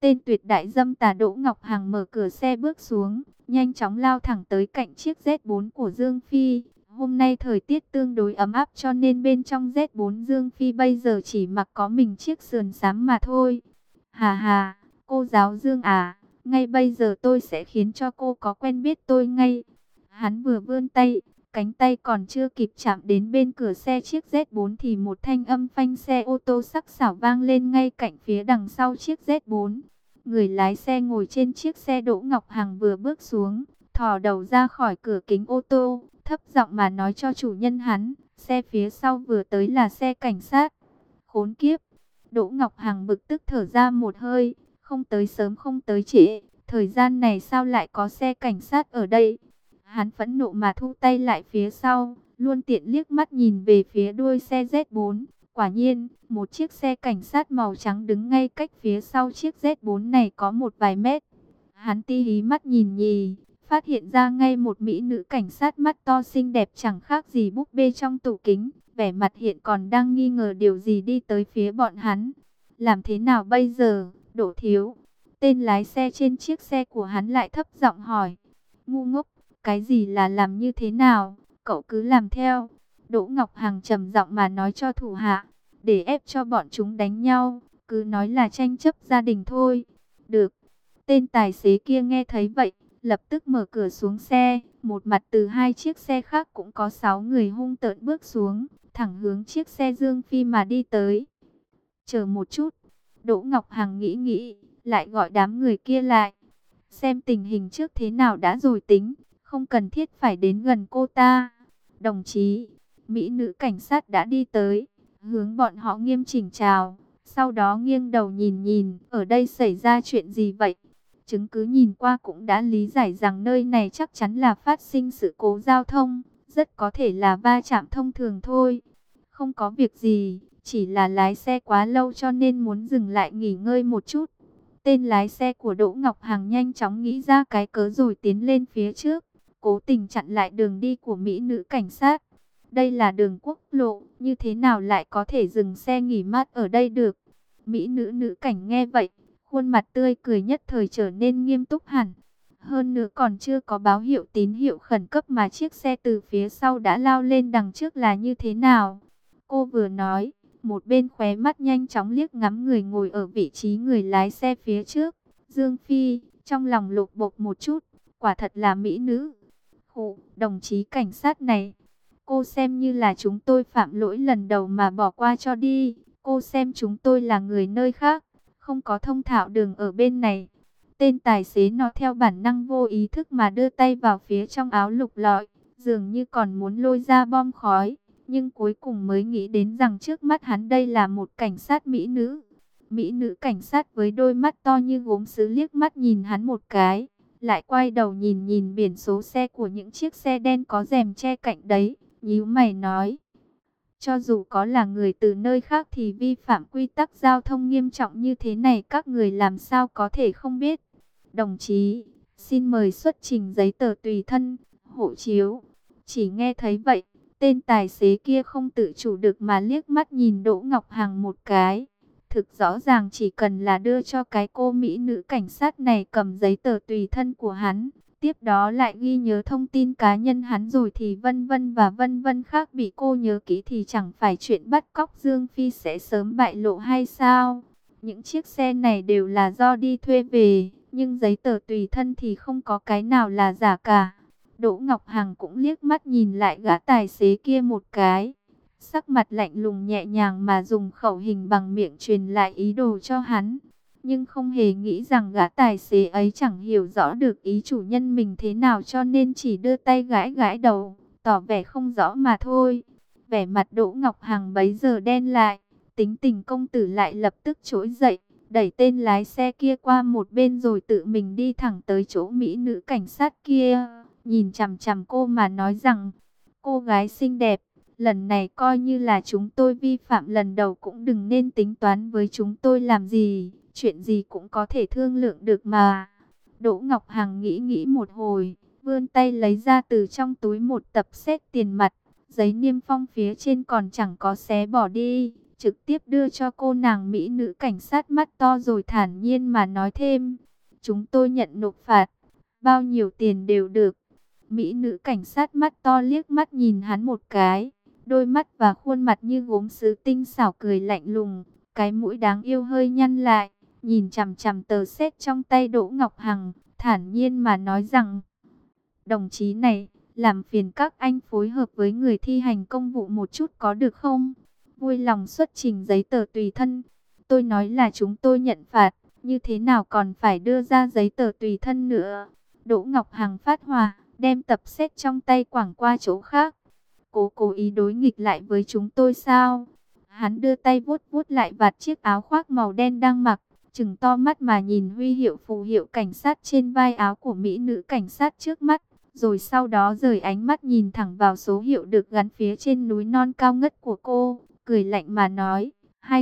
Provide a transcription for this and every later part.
Tên tuyệt đại dâm tà Đỗ Ngọc Hằng mở cửa xe bước xuống, nhanh chóng lao thẳng tới cạnh chiếc Z4 của Dương Phi. Hôm nay thời tiết tương đối ấm áp cho nên bên trong Z4 Dương Phi bây giờ chỉ mặc có mình chiếc sườn xám mà thôi. Hà hà, cô giáo Dương à, ngay bây giờ tôi sẽ khiến cho cô có quen biết tôi ngay. Hắn vừa vươn tay, cánh tay còn chưa kịp chạm đến bên cửa xe chiếc Z4 thì một thanh âm phanh xe ô tô sắc sảo vang lên ngay cạnh phía đằng sau chiếc Z4. Người lái xe ngồi trên chiếc xe Đỗ Ngọc Hằng vừa bước xuống, thò đầu ra khỏi cửa kính ô tô, thấp giọng mà nói cho chủ nhân hắn, xe phía sau vừa tới là xe cảnh sát. Khốn kiếp! Đỗ Ngọc Hằng bực tức thở ra một hơi, không tới sớm không tới trễ, thời gian này sao lại có xe cảnh sát ở đây? Hắn phẫn nộ mà thu tay lại phía sau, luôn tiện liếc mắt nhìn về phía đuôi xe Z4. Quả nhiên, một chiếc xe cảnh sát màu trắng đứng ngay cách phía sau chiếc Z4 này có một vài mét. Hắn ti hí mắt nhìn nhì, phát hiện ra ngay một mỹ nữ cảnh sát mắt to xinh đẹp chẳng khác gì búp bê trong tủ kính. Vẻ mặt hiện còn đang nghi ngờ điều gì đi tới phía bọn hắn. Làm thế nào bây giờ, Đỗ thiếu? Tên lái xe trên chiếc xe của hắn lại thấp giọng hỏi. Ngu ngốc, cái gì là làm như thế nào? Cậu cứ làm theo. Đỗ Ngọc Hằng trầm giọng mà nói cho thủ hạ, để ép cho bọn chúng đánh nhau, cứ nói là tranh chấp gia đình thôi. Được. Tên tài xế kia nghe thấy vậy, lập tức mở cửa xuống xe, một mặt từ hai chiếc xe khác cũng có 6 người hung tợn bước xuống, thẳng hướng chiếc xe Dương Phi mà đi tới. Chờ một chút, Đỗ Ngọc Hằng nghĩ nghĩ, lại gọi đám người kia lại. Xem tình hình trước thế nào đã rồi tính, không cần thiết phải đến gần cô ta. Đồng chí, mỹ nữ cảnh sát đã đi tới, hướng bọn họ nghiêm chỉnh chào, sau đó nghiêng đầu nhìn nhìn, ở đây xảy ra chuyện gì vậy? Chứng cứ nhìn qua cũng đã lý giải rằng nơi này chắc chắn là phát sinh sự cố giao thông, rất có thể là va chạm thông thường thôi. Không có việc gì, chỉ là lái xe quá lâu cho nên muốn dừng lại nghỉ ngơi một chút. Tên lái xe của Đỗ Ngọc Hằng nhanh chóng nghĩ ra cái cớ rồi tiến lên phía trước, cố tình chặn lại đường đi của mỹ nữ cảnh sát. Đây là đường quốc lộ, như thế nào lại có thể dừng xe nghỉ mát ở đây được? Mỹ nữ cảnh nghe vậy, khuôn mặt tươi cười nhất thời trở nên nghiêm túc hẳn. Hơn nữa còn chưa có báo hiệu tín hiệu khẩn cấp mà chiếc xe từ phía sau đã lao lên đằng trước là như thế nào? Cô vừa nói, một bên khóe mắt nhanh chóng liếc ngắm người ngồi ở vị trí người lái xe phía trước. Dương Phi, trong lòng lột bột một chút, quả thật là mỹ nữ. Khụ, đồng chí cảnh sát này, cô xem như là chúng tôi phạm lỗi lần đầu mà bỏ qua cho đi. Cô xem chúng tôi là người nơi khác, không có thông thạo đường ở bên này. Tên tài xế nó theo bản năng vô ý thức mà đưa tay vào phía trong áo lục lọi, dường như còn muốn lôi ra bom khói. Nhưng cuối cùng mới nghĩ đến rằng trước mắt hắn đây là một cảnh sát mỹ nữ. Mỹ nữ cảnh sát với đôi mắt to như gốm sứ liếc mắt nhìn hắn một cái, lại quay đầu nhìn nhìn biển số xe của những chiếc xe đen có rèm che cạnh đấy, nhíu mày nói. Cho dù có là người từ nơi khác thì vi phạm quy tắc giao thông nghiêm trọng như thế này các người làm sao có thể không biết. Đồng chí, xin mời xuất trình giấy tờ tùy thân, hộ chiếu. Chỉ nghe thấy vậy, tên tài xế kia không tự chủ được mà liếc mắt nhìn Đỗ Ngọc Hằng một cái. Thực rõ ràng chỉ cần là đưa cho cái cô mỹ nữ cảnh sát này cầm giấy tờ tùy thân của hắn, tiếp đó lại ghi nhớ thông tin cá nhân hắn rồi thì vân vân và vân vân khác bị cô nhớ kỹ thì chẳng phải chuyện bắt cóc Dương Phi sẽ sớm bại lộ hay sao? Những chiếc xe này đều là do đi thuê về, nhưng giấy tờ tùy thân thì không có cái nào là giả cả. Đỗ Ngọc Hằng cũng liếc mắt nhìn lại gã tài xế kia một cái. Sắc mặt lạnh lùng nhẹ nhàng mà dùng khẩu hình bằng miệng truyền lại ý đồ cho hắn. Nhưng không hề nghĩ rằng gã tài xế ấy chẳng hiểu rõ được ý chủ nhân mình thế nào cho nên chỉ đưa tay gãi gãi đầu, tỏ vẻ không rõ mà thôi. Vẻ mặt Đỗ Ngọc Hằng bấy giờ đen lại, tính tình công tử lại lập tức trỗi dậy, đẩy tên lái xe kia qua một bên rồi tự mình đi thẳng tới chỗ mỹ nữ cảnh sát kia, nhìn chằm chằm cô mà nói rằng, cô gái xinh đẹp, lần này coi như là chúng tôi vi phạm lần đầu cũng đừng nên tính toán với chúng tôi làm gì, chuyện gì cũng có thể thương lượng được mà. Đỗ Ngọc Hằng nghĩ nghĩ một hồi, vươn tay lấy ra từ trong túi một tập séc tiền mặt, giấy niêm phong phía trên còn chẳng có xé bỏ đi, trực tiếp đưa cho cô nàng mỹ nữ cảnh sát mắt to rồi thản nhiên mà nói thêm, chúng tôi nhận nộp phạt, bao nhiêu tiền đều được. Mỹ nữ cảnh sát mắt to liếc mắt nhìn hắn một cái, đôi mắt và khuôn mặt như gốm sứ tinh xảo cười lạnh lùng, cái mũi đáng yêu hơi nhăn lại, nhìn chằm chằm tờ séc trong tay Đỗ Ngọc Hằng, thản nhiên mà nói rằng, đồng chí này, làm phiền các anh phối hợp với người thi hành công vụ một chút có được không? Vui lòng xuất trình giấy tờ tùy thân. Tôi nói là chúng tôi nhận phạt, như thế nào còn phải đưa ra giấy tờ tùy thân nữa? Đỗ Ngọc Hằng phát hỏa, đem tập séc trong tay quẳng qua chỗ khác. Cố ý đối nghịch lại với chúng tôi sao? Hắn đưa tay vuốt vuốt lại vạt chiếc áo khoác màu đen đang mặc, trừng to mắt mà nhìn huy hiệu phù hiệu cảnh sát trên vai áo của mỹ nữ cảnh sát trước mắt, rồi sau đó rời ánh mắt nhìn thẳng vào số hiệu được gắn phía trên núi non cao ngất của cô, cười lạnh mà nói,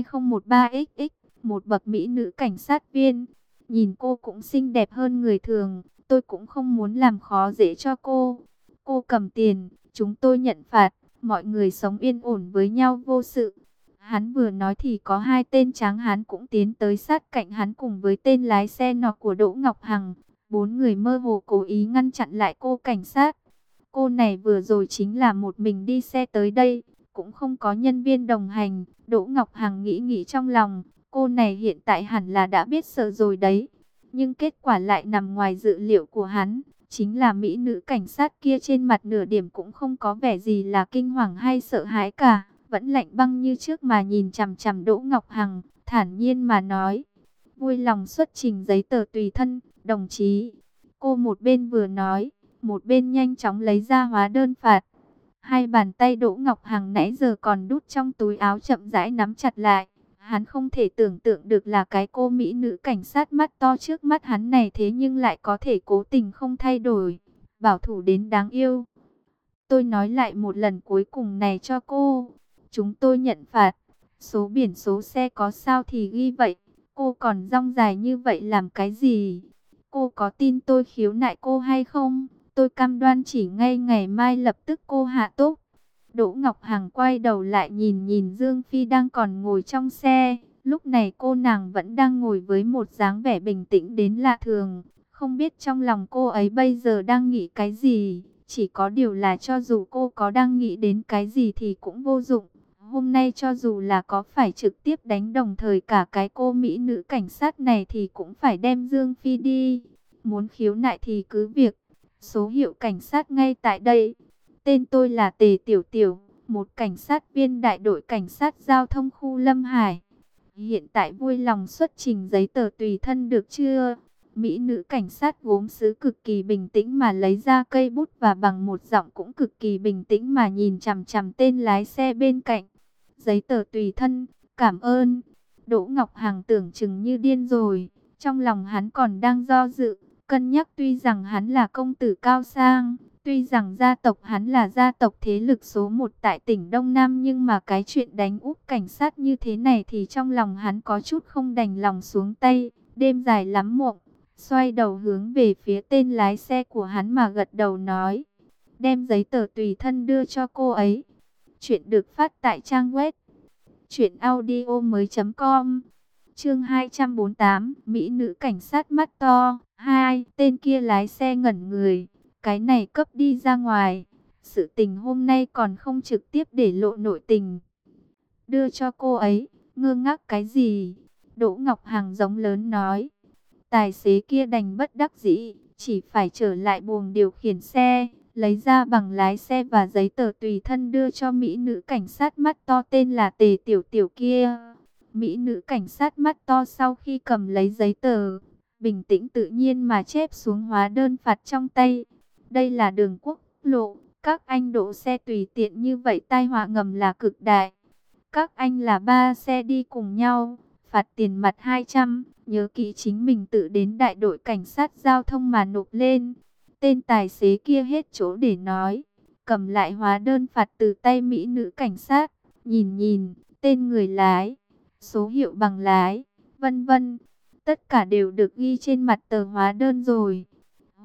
2013XX, một bậc mỹ nữ cảnh sát viên. Nhìn cô cũng xinh đẹp hơn người thường, tôi cũng không muốn làm khó dễ cho cô. Cô cầm tiền, chúng tôi nhận phạt, mọi người sống yên ổn với nhau vô sự. Hắn vừa nói thì có hai tên tráng hán cũng tiến tới sát cạnh hắn cùng với tên lái xe nọ của Đỗ Ngọc Hằng. Bốn người mơ hồ cố ý ngăn chặn lại cô cảnh sát. Cô này vừa rồi chính là một mình đi xe tới đây, cũng không có nhân viên đồng hành. Đỗ Ngọc Hằng nghĩ trong lòng, cô này hiện tại hẳn là đã biết sợ rồi đấy. Nhưng kết quả lại nằm ngoài dự liệu của hắn. Chính là mỹ nữ cảnh sát kia trên mặt nửa điểm cũng không có vẻ gì là kinh hoàng hay sợ hãi cả. Vẫn lạnh băng như trước mà nhìn chằm chằm Đỗ Ngọc Hằng, thản nhiên mà nói. Vui lòng xuất trình giấy tờ tùy thân, đồng chí. Cô một bên vừa nói, một bên nhanh chóng lấy ra hóa đơn phạt. Hai bàn tay Đỗ Ngọc Hằng nãy giờ còn đút trong túi áo chậm rãi nắm chặt lại. Hắn không thể tưởng tượng được là cái cô mỹ nữ cảnh sát mắt to trước mắt hắn này thế nhưng lại có thể cố tình không thay đổi, bảo thủ đến đáng yêu. Tôi nói lại một lần cuối cùng này cho cô. Chúng tôi nhận phạt. Số biển số xe có sao thì ghi vậy. Cô còn dong dài như vậy làm cái gì? Cô có tin tôi khiếu nại cô hay không? Tôi cam đoan chỉ ngay ngày mai lập tức cô hạ túc. Đỗ Ngọc Hằng quay đầu lại nhìn Dương Phi đang còn ngồi trong xe. Lúc này cô nàng vẫn đang ngồi với một dáng vẻ bình tĩnh đến lạ thường. Không biết trong lòng cô ấy bây giờ đang nghĩ cái gì. Chỉ có điều là cho dù cô có đang nghĩ đến cái gì thì cũng vô dụng. Hôm nay cho dù là có phải trực tiếp đánh đồng thời cả cái cô mỹ nữ cảnh sát này thì cũng phải đem Dương Phi đi. Muốn khiếu nại thì cứ việc. Số hiệu cảnh sát ngay tại đây. Tên tôi là Tề Tiểu Tiểu, một cảnh sát viên đại đội cảnh sát giao thông khu Lâm Hải. Hiện tại vui lòng xuất trình giấy tờ tùy thân được chưa? Mỹ nữ cảnh sát gốm sứ cực kỳ bình tĩnh mà lấy ra cây bút và bằng một giọng cũng cực kỳ bình tĩnh mà nhìn chằm chằm tên lái xe bên cạnh. Giấy tờ tùy thân, cảm ơn. Đỗ Ngọc Hằng tưởng chừng như điên rồi, trong lòng hắn còn đang do dự, cân nhắc tuy rằng hắn là công tử cao sang, tuy rằng gia tộc hắn là gia tộc thế lực số 1 tại tỉnh Đông Nam nhưng mà cái chuyện đánh úp cảnh sát như thế này thì trong lòng hắn có chút không đành lòng xuống tay, đêm dài lắm mộng. Xoay đầu hướng về phía tên lái xe của hắn mà gật đầu nói. Đem giấy tờ tùy thân đưa cho cô ấy. Chuyện được phát tại trang web truyệnaudiomoi.com. Chương 248, mỹ nữ cảnh sát mắt to. 2. Tên kia lái xe ngẩn người. Cái này cấp đi ra ngoài. Sự tình hôm nay còn không trực tiếp để lộ nội tình. Đưa cho cô ấy. Ngơ ngác cái gì? Đỗ Ngọc Hằng giống lớn nói. Tài xế kia đành bất đắc dĩ, chỉ phải trở lại buồng điều khiển xe, lấy ra bằng lái xe và giấy tờ tùy thân đưa cho mỹ nữ cảnh sát mắt to tên là Tề Tiểu Tiểu kia. Mỹ nữ cảnh sát mắt to sau khi cầm lấy giấy tờ, bình tĩnh tự nhiên mà chép xuống hóa đơn phạt trong tay. Đây là đường quốc lộ, các anh đỗ xe tùy tiện như vậy tai họa ngầm là cực đại. Các anh là 3 xe đi cùng nhau, phạt tiền mặt 200, nhớ kỹ chính mình tự đến đại đội cảnh sát giao thông mà nộp lên. Tên tài xế kia hết chỗ để nói, cầm lại hóa đơn phạt từ tay mỹ nữ cảnh sát, nhìn, tên người lái, số hiệu bằng lái, vân vân, tất cả đều được ghi trên mặt tờ hóa đơn rồi.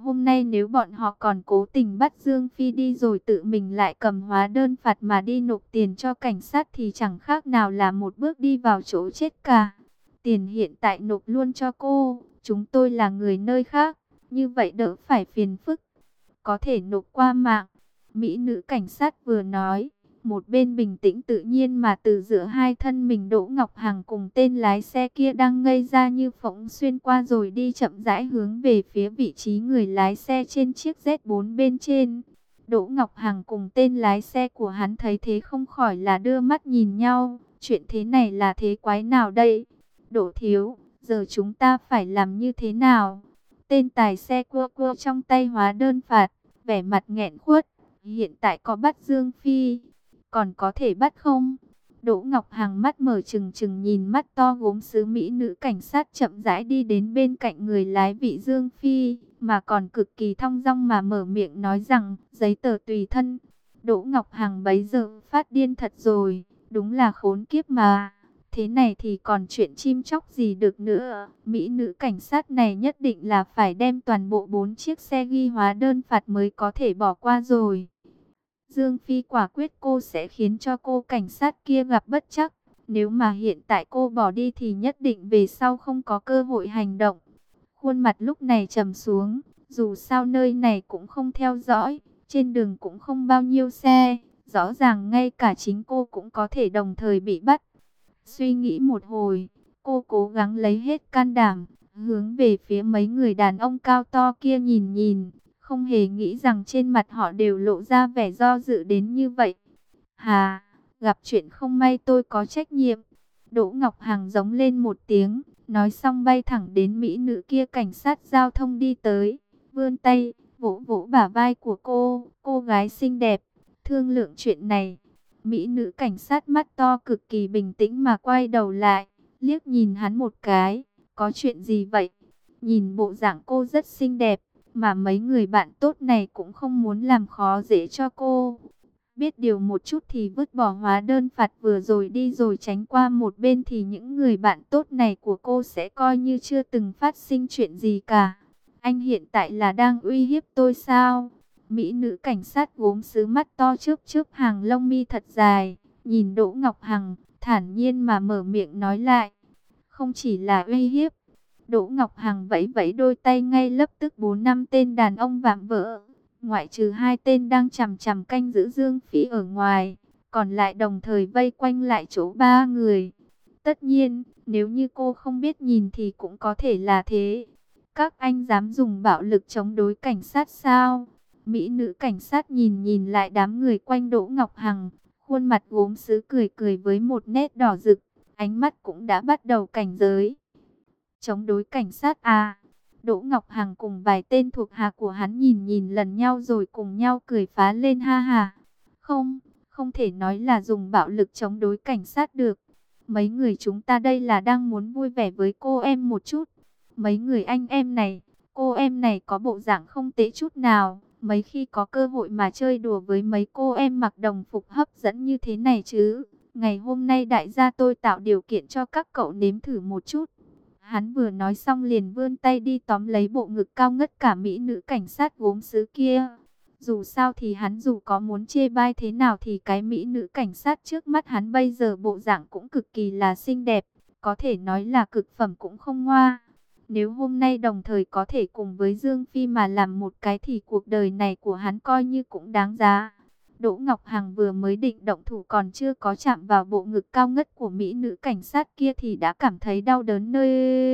Hôm nay nếu bọn họ còn cố tình bắt Dương Phi đi rồi tự mình lại cầm hóa đơn phạt mà đi nộp tiền cho cảnh sát thì chẳng khác nào là một bước đi vào chỗ chết cả. Tiền hiện tại nộp luôn cho cô, chúng tôi là người nơi khác, như vậy đỡ phải phiền phức. Có thể nộp qua mạng. Mỹ nữ cảnh sát vừa nói, một bên bình tĩnh tự nhiên mà từ giữa hai thân mình Đỗ Ngọc Hằng cùng tên lái xe kia đang ngây ra như phỗng xuyên qua rồi đi chậm rãi hướng về phía vị trí người lái xe trên chiếc Z4 bên trên. Đỗ Ngọc Hằng cùng tên lái xe của hắn thấy thế không khỏi là đưa mắt nhìn nhau. Chuyện thế này là thế quái nào đây? Đỗ thiếu, giờ chúng ta phải làm như thế nào? Tên tài xe cua cua trong tay hóa đơn phạt, vẻ mặt nghẹn khuất. Hiện tại có bắt Dương Phi, còn có thể bắt không? Đỗ Ngọc Hằng mắt mở trừng trừng nhìn mắt to gốm sứ mỹ nữ cảnh sát chậm rãi đi đến bên cạnh người lái vị Dương Phi, mà còn cực kỳ thong dong mà mở miệng nói rằng, giấy tờ tùy thân. Đỗ Ngọc Hằng bấy giờ phát điên thật rồi, đúng là khốn kiếp mà. Thế này thì còn chuyện chim chóc gì được nữa. Mỹ nữ cảnh sát này nhất định là phải đem toàn bộ 4 chiếc xe ghi hóa đơn phạt mới có thể bỏ qua rồi. Dương Phi quả quyết cô sẽ khiến cho cô cảnh sát kia gặp bất trắc. Nếu mà hiện tại cô bỏ đi thì nhất định về sau không có cơ hội hành động. Khuôn mặt lúc này trầm xuống. Dù sao nơi này cũng không theo dõi. Trên đường cũng không bao nhiêu xe. Rõ ràng ngay cả chính cô cũng có thể đồng thời bị bắt. Suy nghĩ một hồi, cô cố gắng lấy hết can đảm, hướng về phía mấy người đàn ông cao to kia nhìn nhìn, không hề nghĩ rằng trên mặt họ đều lộ ra vẻ do dự đến như vậy. Hà, gặp chuyện không may tôi có trách nhiệm. Đỗ Ngọc Hằng giống lên một tiếng, nói xong bay thẳng đến mỹ nữ kia cảnh sát giao thông đi tới, vươn tay, vỗ vỗ bả vai của cô gái xinh đẹp, thương lượng chuyện này. Mỹ nữ cảnh sát mắt to cực kỳ bình tĩnh mà quay đầu lại, liếc nhìn hắn một cái, có chuyện gì vậy? Nhìn bộ dạng cô rất xinh đẹp, mà mấy người bạn tốt này cũng không muốn làm khó dễ cho cô. Biết điều một chút thì vứt bỏ hóa đơn phạt vừa rồi đi rồi tránh qua một bên thì những người bạn tốt này của cô sẽ coi như chưa từng phát sinh chuyện gì cả. Anh hiện tại là đang uy hiếp tôi sao? Mỹ nữ cảnh sát gốm sứ mắt to chớp chớp hàng lông mi thật dài, nhìn Đỗ Ngọc Hằng, thản nhiên mà mở miệng nói lại. Không chỉ là uy hiếp. Đỗ Ngọc Hằng vẫy vẫy đôi tay ngay lập tức 4-5 tên đàn ông vạm vỡ, ngoại trừ 2 tên đang chằm chằm canh giữ Dương Phi ở ngoài, còn lại đồng thời vây quanh lại chỗ 3 người. Tất nhiên, nếu như cô không biết nhìn thì cũng có thể là thế. Các anh dám dùng bạo lực chống đối cảnh sát sao? Mỹ nữ cảnh sát nhìn nhìn lại đám người quanh Đỗ Ngọc Hằng, khuôn mặt gốm sứ cười cười với một nét đỏ rực, ánh mắt cũng đã bắt đầu cảnh giới. Chống đối cảnh sát à? Đỗ Ngọc Hằng cùng vài tên thuộc hạ của hắn nhìn nhìn lần nhau rồi cùng nhau cười phá lên ha ha. Không, không thể nói là dùng bạo lực chống đối cảnh sát được. Mấy người chúng ta đây là đang muốn vui vẻ với cô em một chút. Mấy người anh em này, cô em này có bộ dạng không tệ chút nào. Mấy khi có cơ hội mà chơi đùa với mấy cô em mặc đồng phục hấp dẫn như thế này chứ. Ngày hôm nay đại gia tôi tạo điều kiện cho các cậu nếm thử một chút. Hắn vừa nói xong liền vươn tay đi tóm lấy bộ ngực cao ngất cả mỹ nữ cảnh sát gốm sứ kia. Dù sao thì hắn dù có muốn chê bai thế nào thì cái mỹ nữ cảnh sát trước mắt hắn bây giờ bộ dạng cũng cực kỳ là xinh đẹp. Có thể nói là cực phẩm cũng không ngoa. Nếu hôm nay đồng thời có thể cùng với Dương Phi mà làm một cái thì cuộc đời này của hắn coi như cũng đáng giá. Đỗ Ngọc Hằng vừa mới định động thủ còn chưa có chạm vào bộ ngực cao ngất của mỹ nữ cảnh sát kia thì đã cảm thấy đau đớn nơi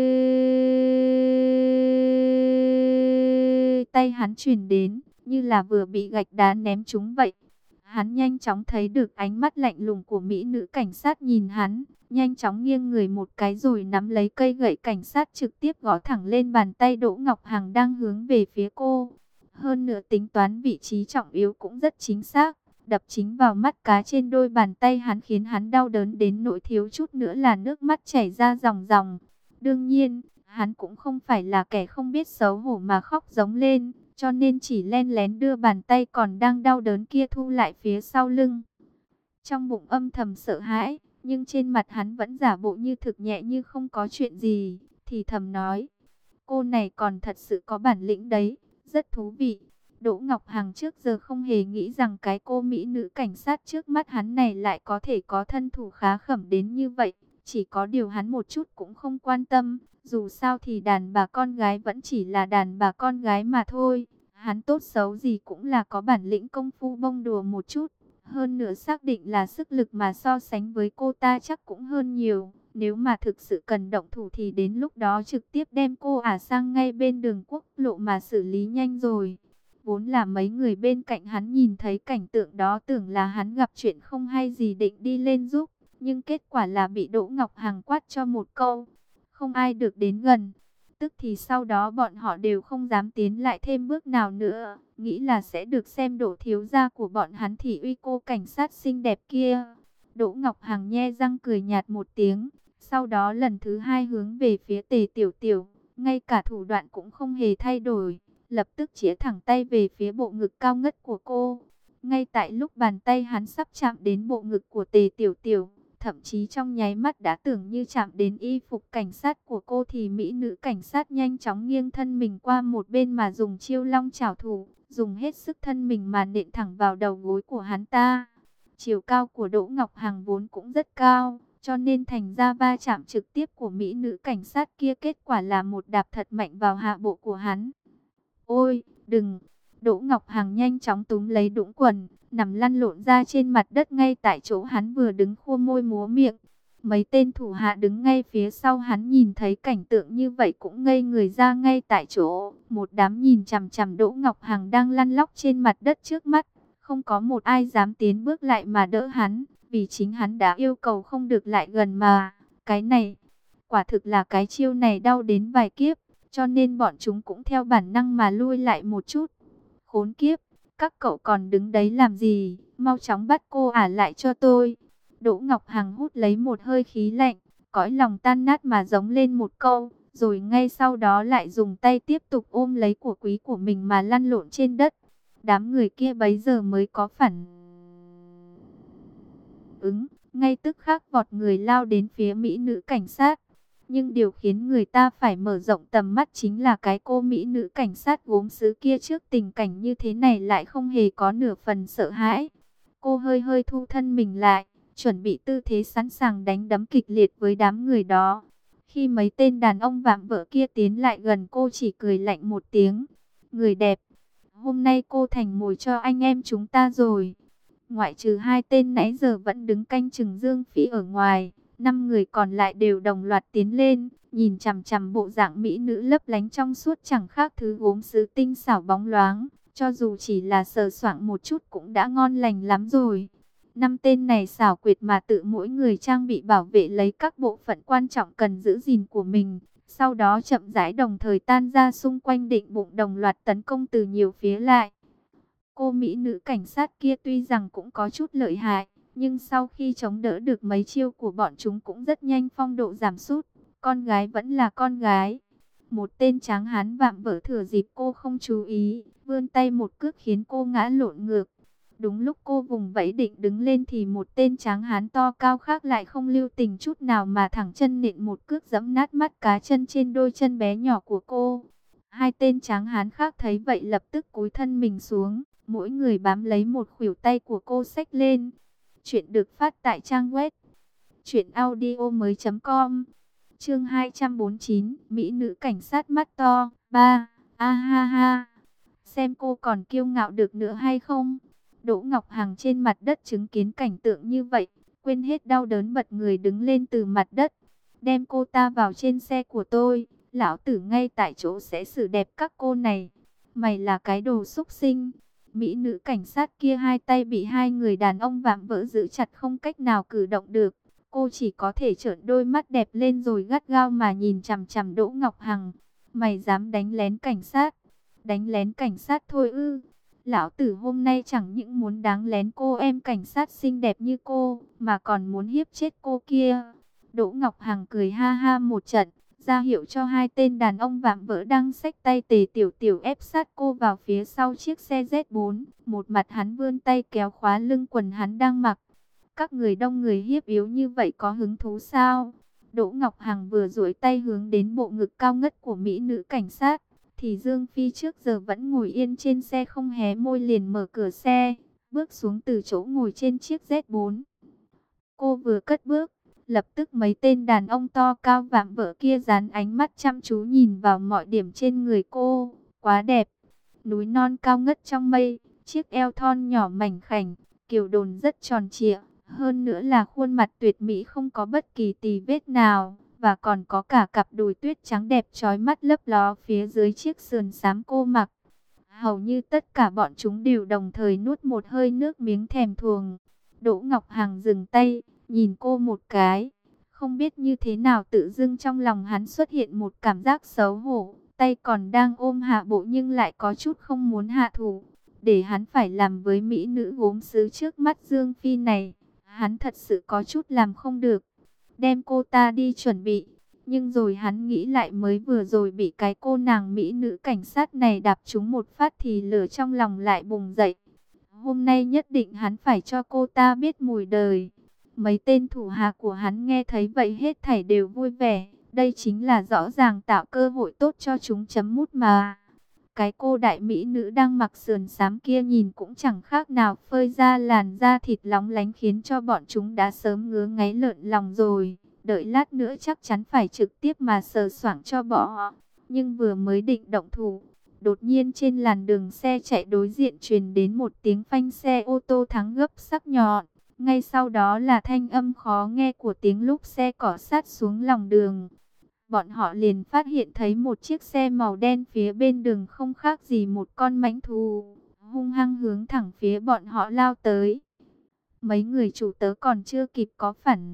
tay hắn truyền đến, như là vừa bị gạch đá ném trúng vậy. Hắn nhanh chóng thấy được ánh mắt lạnh lùng của mỹ nữ cảnh sát nhìn hắn, nhanh chóng nghiêng người một cái rồi nắm lấy cây gậy cảnh sát trực tiếp gõ thẳng lên bàn tay Đỗ Ngọc Hằng đang hướng về phía cô. Hơn nữa tính toán vị trí trọng yếu cũng rất chính xác, đập chính vào mắt cá trên đôi bàn tay hắn khiến hắn đau đớn đến nỗi thiếu chút nữa là nước mắt chảy ra ròng ròng. Đương nhiên, hắn cũng không phải là kẻ không biết xấu hổ mà khóc giống lên, cho nên chỉ len lén đưa bàn tay còn đang đau đớn kia thu lại phía sau lưng. Trong bụng âm thầm sợ hãi, nhưng trên mặt hắn vẫn giả bộ như thực nhẹ như không có chuyện gì, thì thầm nói, cô này còn thật sự có bản lĩnh đấy. Rất thú vị. Đỗ Ngọc Hằng trước giờ không hề nghĩ rằng cái cô mỹ nữ cảnh sát trước mắt hắn này lại có thể có thân thủ khá khẩm đến như vậy. Chỉ có điều hắn một chút cũng không quan tâm. Dù sao thì đàn bà con gái vẫn chỉ là đàn bà con gái mà thôi. Hắn tốt xấu gì cũng là có bản lĩnh công phu bông đùa một chút. Hơn nữa xác định là sức lực mà so sánh với cô ta chắc cũng hơn nhiều. Nếu mà thực sự cần động thủ thì đến lúc đó trực tiếp đem cô ả sang ngay bên đường quốc lộ mà xử lý nhanh rồi. Vốn là mấy người bên cạnh hắn nhìn thấy cảnh tượng đó tưởng là hắn gặp chuyện không hay gì định đi lên giúp. Nhưng kết quả là bị Đỗ Ngọc Hằng quát cho một câu. Không ai được đến gần. Tức thì sau đó bọn họ đều không dám tiến lại thêm bước nào nữa. Nghĩ là sẽ được xem Đỗ thiếu gia của bọn hắn thị uy cô cảnh sát xinh đẹp kia. Đỗ Ngọc Hằng nhe răng cười nhạt một tiếng. Sau đó lần thứ hai hướng về phía Tề Tiểu Tiểu. Ngay cả thủ đoạn cũng không hề thay đổi. Lập tức chĩa thẳng tay về phía bộ ngực cao ngất của cô. Ngay tại lúc bàn tay hắn sắp chạm đến bộ ngực của Tề Tiểu Tiểu, thậm chí trong nháy mắt đã tưởng như chạm đến y phục cảnh sát của cô, thì mỹ nữ cảnh sát nhanh chóng nghiêng thân mình qua một bên mà dùng chiêu long chảo thủ, dùng hết sức thân mình mà nện thẳng vào đầu gối của hắn ta. Chiều cao của Đỗ Ngọc Hằng vốn cũng rất cao, cho nên thành ra va chạm trực tiếp của mỹ nữ cảnh sát kia kết quả là một đạp thật mạnh vào hạ bộ của hắn. Ôi, đừng! Đỗ Ngọc Hằng nhanh chóng túm lấy đũng quần, nằm lăn lộn ra trên mặt đất ngay tại chỗ hắn vừa đứng khua môi múa miệng. Mấy tên thủ hạ đứng ngay phía sau hắn nhìn thấy cảnh tượng như vậy cũng ngây người ra ngay tại chỗ. Một đám nhìn chằm chằm Đỗ Ngọc Hằng đang lăn lóc trên mặt đất trước mắt. Không có một ai dám tiến bước lại mà đỡ hắn, vì chính hắn đã yêu cầu không được lại gần mà. Cái này, quả thực là cái chiêu này đau đến vài kiếp, cho nên bọn chúng cũng theo bản năng mà lui lại một chút. Khốn kiếp, các cậu còn đứng đấy làm gì, mau chóng bắt cô ả lại cho tôi. Đỗ Ngọc Hằng hút lấy một hơi khí lạnh, cõi lòng tan nát mà giống lên một câu, rồi ngay sau đó lại dùng tay tiếp tục ôm lấy của quý của mình mà lăn lộn trên đất. Đám người kia bấy giờ mới có phản ứng, ngay tức khắc vọt người lao đến phía mỹ nữ cảnh sát. Nhưng điều khiến người ta phải mở rộng tầm mắt chính là cái cô mỹ nữ cảnh sát gốm sứ kia trước tình cảnh như thế này lại không hề có nửa phần sợ hãi. Cô hơi hơi thu thân mình lại, chuẩn bị tư thế sẵn sàng đánh đấm kịch liệt với đám người đó. Khi mấy tên đàn ông vạm vỡ kia tiến lại gần cô chỉ cười lạnh một tiếng. Người đẹp, hôm nay cô thành mồi cho anh em chúng ta rồi. Ngoại trừ hai tên nãy giờ vẫn đứng canh chừng Dương Phỉ ở ngoài, 5 người còn lại đều đồng loạt tiến lên, nhìn chằm chằm bộ dạng mỹ nữ lấp lánh trong suốt chẳng khác thứ gốm sứ tinh xảo bóng loáng, cho dù chỉ là sờ soạng một chút cũng đã ngon lành lắm rồi. 5 tên này xảo quyệt mà tự mỗi người trang bị bảo vệ lấy các bộ phận quan trọng cần giữ gìn của mình, sau đó chậm rãi đồng thời tan ra xung quanh định bụng đồng loạt tấn công từ nhiều phía lại. Cô mỹ nữ cảnh sát kia tuy rằng cũng có chút lợi hại, nhưng sau khi chống đỡ được mấy chiêu của bọn chúng cũng rất nhanh phong độ giảm sút. Con gái vẫn là con gái. Một tên tráng hán vạm vỡ thừa dịp cô không chú ý, vươn tay một cước khiến cô ngã lộn ngược. Đúng lúc cô vùng vẫy định đứng lên thì một tên tráng hán to cao khác lại không lưu tình chút nào mà thẳng chân nện một cước giẫm nát mắt cá chân trên đôi chân bé nhỏ của cô. Hai tên tráng hán khác thấy vậy lập tức cúi thân mình xuống, mỗi người bám lấy một khuỷu tay của cô xách lên. Chuyện được phát tại trang web truyệnaudiomoi.com. Chương 249, mỹ nữ cảnh sát mắt to 3. A ha ha. Xem cô còn kiêu ngạo được nữa hay không? Đỗ Ngọc Hằng trên mặt đất chứng kiến cảnh tượng như vậy, quên hết đau đớn bật người đứng lên từ mặt đất. Đem cô ta vào trên xe của tôi, lão tử ngay tại chỗ sẽ xử đẹp các cô này. Mày là cái đồ xúc sinh. Mỹ nữ cảnh sát kia hai tay bị hai người đàn ông vạm vỡ giữ chặt không cách nào cử động được. Cô chỉ có thể trợn đôi mắt đẹp lên rồi gắt gao mà nhìn chằm chằm Đỗ Ngọc Hằng. Mày dám đánh lén cảnh sát? Đánh lén cảnh sát thôi ư? Lão tử hôm nay chẳng những muốn đáng lén cô em cảnh sát xinh đẹp như cô, mà còn muốn hiếp chết cô kia. Đỗ Ngọc Hằng cười ha ha một trận, ra hiệu cho hai tên đàn ông vạm vỡ đang xách tay Tề Tiểu Tiểu ép sát cô vào phía sau chiếc xe Z4. Một mặt hắn vươn tay kéo khóa lưng quần hắn đang mặc. Các người đông người hiếp yếu như vậy có hứng thú sao? Đỗ Ngọc Hằng vừa duỗi tay hướng đến bộ ngực cao ngất của mỹ nữ cảnh sát, thì Dương Phi trước giờ vẫn ngồi yên trên xe không hé môi liền mở cửa xe, bước xuống từ chỗ ngồi trên chiếc Z4. Cô vừa cất bước, lập tức mấy tên đàn ông to cao vạm vỡ kia dán ánh mắt chăm chú nhìn vào mọi điểm trên người cô. Quá đẹp, núi non cao ngất trong mây, chiếc eo thon nhỏ mảnh khảnh, kiểu đồn rất tròn trịa. Hơn nữa là khuôn mặt tuyệt mỹ không có bất kỳ tì vết nào, và còn có cả cặp đùi tuyết trắng đẹp chói mắt lấp ló phía dưới chiếc sườn xám cô mặc. Hầu như tất cả bọn chúng đều đồng thời nuốt một hơi nước miếng thèm thuồng. Đỗ Ngọc Hằng dừng tay, nhìn cô một cái. Không biết như thế nào tự dưng trong lòng hắn xuất hiện một cảm giác xấu hổ. Tay còn đang ôm hạ bộ nhưng lại có chút không muốn hạ thủ. Để hắn phải làm với mỹ nữ gốm sứ trước mắt Dương Phi này, hắn thật sự có chút làm không được. Đem cô ta đi chuẩn bị. Nhưng rồi hắn nghĩ lại mới vừa rồi bị cái cô nàng mỹ nữ cảnh sát này đạp trúng một phát thì lửa trong lòng lại bùng dậy. Hôm nay nhất định hắn phải cho cô ta biết mùi đời. Mấy tên thủ hạ của hắn nghe thấy vậy hết thảy đều vui vẻ. Đây chính là rõ ràng tạo cơ hội tốt cho chúng chấm mút mà. Cái cô đại mỹ nữ đang mặc sườn xám kia nhìn cũng chẳng khác nào phơi ra làn da thịt lóng lánh khiến cho bọn chúng đã sớm ngứa ngáy lợn lòng rồi. Đợi lát nữa chắc chắn phải trực tiếp mà sờ soạng cho bỏ. Nhưng vừa mới định động thủ, đột nhiên trên làn đường xe chạy đối diện truyền đến một tiếng phanh xe ô tô thắng gấp sắc nhọn. Ngay sau đó là thanh âm khó nghe của tiếng lốp xe cọ sát xuống lòng đường. Bọn họ liền phát hiện thấy một chiếc xe màu đen phía bên đường không khác gì một con mãnh thú, hung hăng hướng thẳng phía bọn họ lao tới. Mấy người chủ tớ còn chưa kịp có phản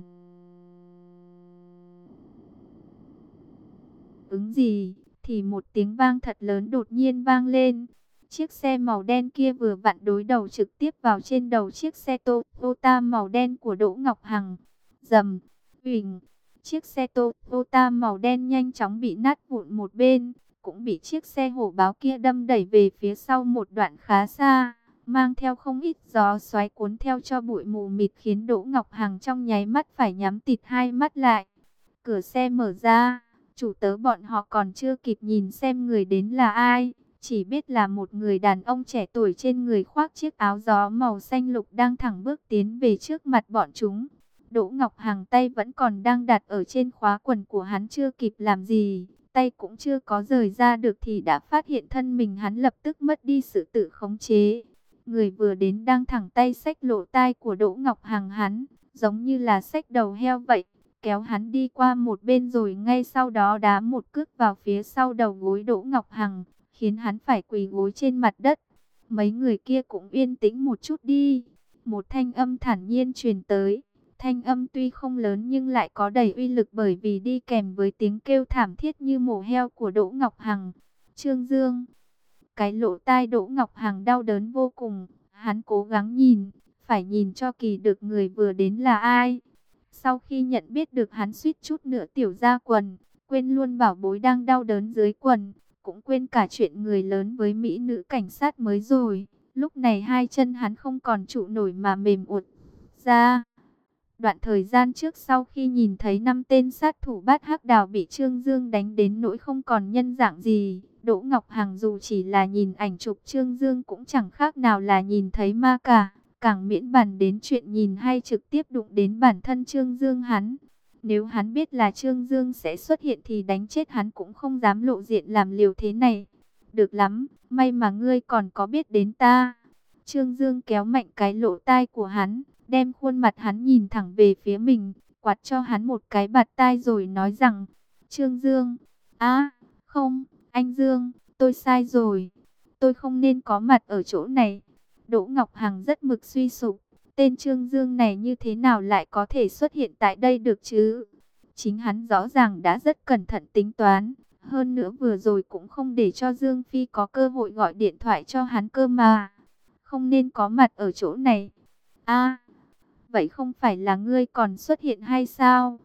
ứng gì, thì một tiếng vang thật lớn đột nhiên vang lên. Chiếc xe màu đen kia vừa vặn đối đầu trực tiếp vào trên đầu chiếc xe Toyota màu đen của Đỗ Ngọc Hằng. Rầm, huỳnh, chiếc xe Toyota màu đen nhanh chóng bị nát vụn một bên, cũng bị chiếc xe hổ báo kia đâm đẩy về phía sau một đoạn khá xa, mang theo không ít gió xoáy cuốn theo cho bụi mù mịt khiến Đỗ Ngọc Hằng trong nháy mắt phải nhắm tịt hai mắt lại. Cửa xe mở ra, chủ tớ bọn họ còn chưa kịp nhìn xem người đến là ai, chỉ biết là một người đàn ông trẻ tuổi trên người khoác chiếc áo gió màu xanh lục đang thẳng bước tiến về trước mặt bọn chúng. Đỗ Ngọc Hằng tay vẫn còn đang đặt ở trên khóa quần của hắn, chưa kịp làm gì, tay cũng chưa có rời ra được thì đã phát hiện thân mình hắn lập tức mất đi sự tự khống chế. Người vừa đến đang thẳng tay xách lỗ tai của Đỗ Ngọc Hằng hắn, giống như là xách đầu heo vậy, kéo hắn đi qua một bên rồi ngay sau đó đá một cước vào phía sau đầu gối Đỗ Ngọc Hằng, khiến hắn phải quỳ gối trên mặt đất. Mấy người kia cũng yên tĩnh một chút đi. Một thanh âm thản nhiên truyền tới. Thanh âm tuy không lớn nhưng lại có đầy uy lực bởi vì đi kèm với tiếng kêu thảm thiết như mổ heo của Đỗ Ngọc Hằng. Trương Dương. Cái lỗ tai Đỗ Ngọc Hằng đau đớn vô cùng. Hắn cố gắng nhìn, phải nhìn cho kỳ được người vừa đến là ai. Sau khi nhận biết được hắn suýt chút nữa tiểu ra quần, quên luôn bảo bối đang đau đớn dưới quần, cũng quên cả chuyện người lớn với mỹ nữ cảnh sát mới rồi. Lúc này hai chân hắn không còn trụ nổi mà mềm uột ra. Đoạn thời gian trước sau khi nhìn thấy 5 tên sát thủ Bát Hắc Đào bị Trương Dương đánh đến nỗi không còn nhân dạng gì, Đỗ Ngọc Hằng dù chỉ là nhìn ảnh chụp Trương Dương cũng chẳng khác nào là nhìn thấy ma cả. Càng miễn bàn đến chuyện nhìn hay trực tiếp đụng đến bản thân Trương Dương hắn. Nếu hắn biết là Trương Dương sẽ xuất hiện thì đánh chết hắn cũng không dám lộ diện làm liều thế này. Được lắm, may mà ngươi còn có biết đến ta. Trương Dương kéo mạnh cái lỗ tai của hắn, đem khuôn mặt hắn nhìn thẳng về phía mình, quạt cho hắn một cái bạt tai rồi nói rằng: Trương Dương, không, anh Dương, tôi sai rồi. Tôi không nên có mặt ở chỗ này. Đỗ Ngọc Hằng rất mực suy sụp, tên Trương Dương này như thế nào lại có thể xuất hiện tại đây được chứ? Chính hắn rõ ràng đã rất cẩn thận tính toán, hơn nữa vừa rồi cũng không để cho Dương Phi có cơ hội gọi điện thoại cho hắn cơ mà. Không nên có mặt ở chỗ này. Vậy không phải là ngươi còn xuất hiện hay sao?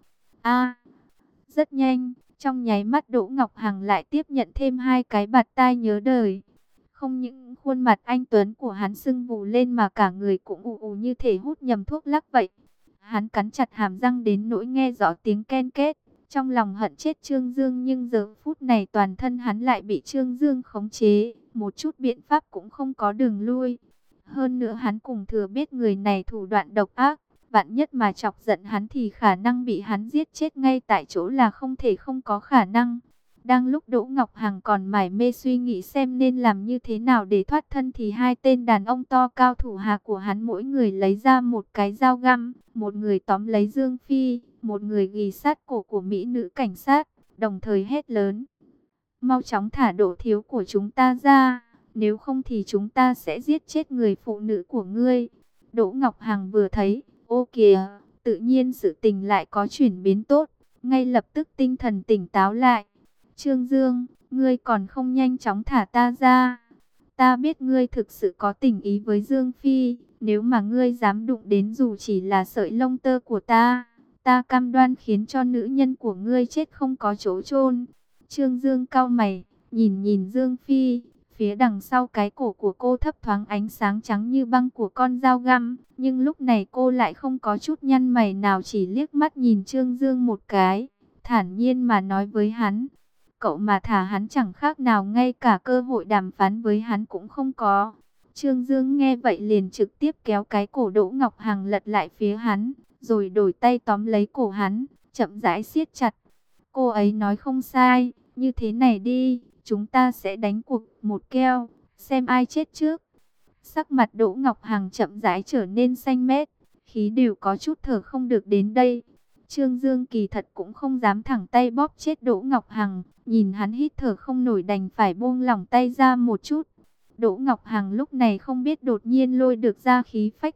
Rất nhanh, trong nháy mắt Đỗ Ngọc Hằng lại tiếp nhận thêm 2 cái bạt tai nhớ đời. Không những khuôn mặt anh tuấn của hắn sưng vù lên mà cả người cũng ù ù như thể hút nhầm thuốc lắc vậy. Hắn cắn chặt hàm răng đến nỗi nghe rõ tiếng ken két, Trong lòng hận chết Trương Dương, nhưng giờ phút này toàn thân hắn lại bị Trương Dương khống chế, một chút biện pháp cũng không có đường lui. Hơn nữa hắn cùng thừa biết người này thủ đoạn độc ác, vạn nhất mà chọc giận hắn thì khả năng bị hắn giết chết ngay tại chỗ là không thể không có khả năng. Đang lúc Đỗ Ngọc Hằng còn mải mê suy nghĩ xem nên làm như thế nào để thoát thân thì hai tên đàn ông to cao thủ hạ của hắn mỗi người lấy ra một cái dao găm, một người tóm lấy Dương Phi, một người ghì sát cổ của mỹ nữ cảnh sát, đồng thời hét lớn: mau chóng thả Đỗ thiếu của chúng ta ra, nếu không thì chúng ta sẽ giết chết người phụ nữ của ngươi. Đỗ Ngọc Hằng vừa thấy, ô kìa, tự nhiên sự tình lại có chuyển biến tốt, ngay lập tức tinh thần tỉnh táo lại. Trương Dương, ngươi còn không nhanh chóng thả ta ra. Ta biết ngươi thực sự có tình ý với Dương Phi, nếu mà ngươi dám đụng đến dù chỉ là sợi lông tơ của ta, ta cam đoan khiến cho nữ nhân của ngươi chết không có chỗ chôn. Trương Dương cau mày, nhìn nhìn Dương Phi, phía đằng sau cái cổ của cô thấp thoáng ánh sáng trắng như băng của con dao găm, nhưng lúc này cô lại không có chút nhăn mày nào, chỉ liếc mắt nhìn Trương Dương một cái, thản nhiên mà nói với hắn: cậu mà thả hắn chẳng khác nào ngay cả cơ hội đàm phán với hắn cũng không có. Trương Dương nghe vậy liền trực tiếp kéo cái cổ Đỗ Ngọc Hằng lật lại phía hắn, rồi đổi tay tóm lấy cổ hắn, chậm rãi siết chặt. Cô ấy nói không sai, như thế này đi, chúng ta sẽ đánh cuộc một keo, xem ai chết trước. Sắc mặt Đỗ Ngọc Hằng chậm rãi trở nên xanh mét, khí đều có chút thở không được đến đây. Trương Dương kỳ thật cũng không dám thẳng tay bóp chết Đỗ Ngọc Hằng, nhìn hắn hít thở không nổi đành phải buông lỏng tay ra một chút. Đỗ Ngọc Hằng lúc này không biết đột nhiên lôi được ra khí phách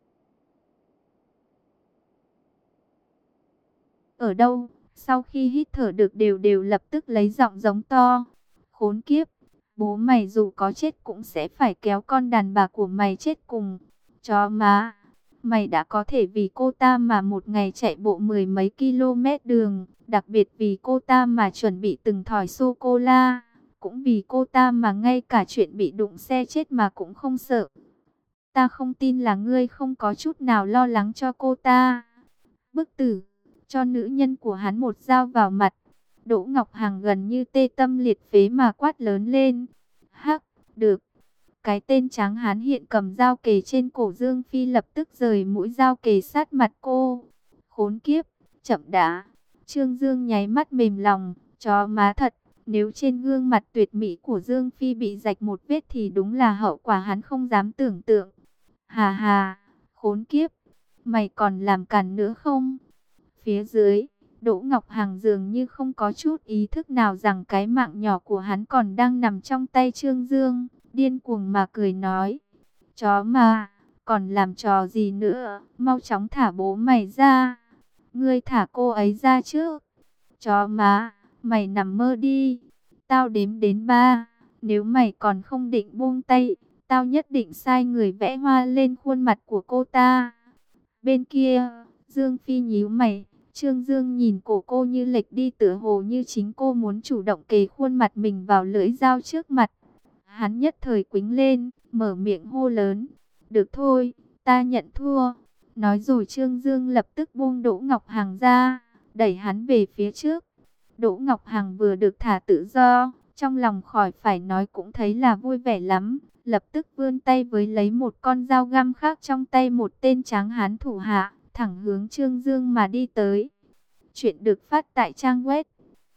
ở đâu, sau khi hít thở được đều đều lập tức lấy giọng giống to: khốn kiếp, bố mày dù có chết cũng sẽ phải kéo con đàn bà của mày chết cùng. Chó má, mày đã có thể vì cô ta mà một ngày chạy bộ 10 mấy km đường, đặc biệt vì cô ta mà chuẩn bị từng thỏi sô-cô-la, cũng vì cô ta mà ngay cả chuyện bị đụng xe chết mà cũng không sợ. Ta không tin là ngươi không có chút nào lo lắng cho cô ta. Bức tử, cho nữ nhân của hắn một dao vào mặt. Đỗ Ngọc Hằng gần như tê tâm liệt phế mà quát lớn lên. Hắc, được. Cái tên tráng hán hiện cầm dao kề trên cổ Dương Phi lập tức rời mũi dao kề sát mặt cô. Khốn kiếp, chậm đã. Trương Dương nháy mắt mềm lòng, chó má thật. Nếu trên gương mặt tuyệt mỹ của Dương Phi bị rạch một vết thì đúng là hậu quả hắn không dám tưởng tượng. Hà hà, khốn kiếp, mày còn làm càn nữa không? Phía dưới, Đỗ Ngọc Hằng dường như không có chút ý thức nào rằng cái mạng nhỏ của hắn còn đang nằm trong tay Trương Dương, điên cuồng mà cười nói: chó mà, còn làm trò gì nữa, mau chóng thả bố mày ra. Ngươi thả cô ấy ra trước. Chó má, mày nằm mơ đi. Tao đếm đến 3, nếu mày còn không định buông tay, tao nhất định sai người vẽ hoa lên khuôn mặt của cô ta. Bên kia, Dương Phi nhíu mày, Trương Dương nhìn cổ cô như lệch đi, tựa hồ như chính cô muốn chủ động kề khuôn mặt mình vào lưỡi dao trước mặt. Hắn nhất thời quĩnh lên, mở miệng hô lớn: được thôi, ta nhận thua. Nói rồi Trương Dương lập tức buông Đỗ Ngọc Hằng ra, đẩy hắn về phía trước. Đỗ Ngọc Hằng vừa được thả tự do, trong lòng khỏi phải nói cũng thấy là vui vẻ lắm, lập tức vươn tay với lấy một con dao găm khác trong tay một tên tráng hán thủ hạ, thẳng hướng Trương Dương mà đi tới. Chuyện được phát tại trang web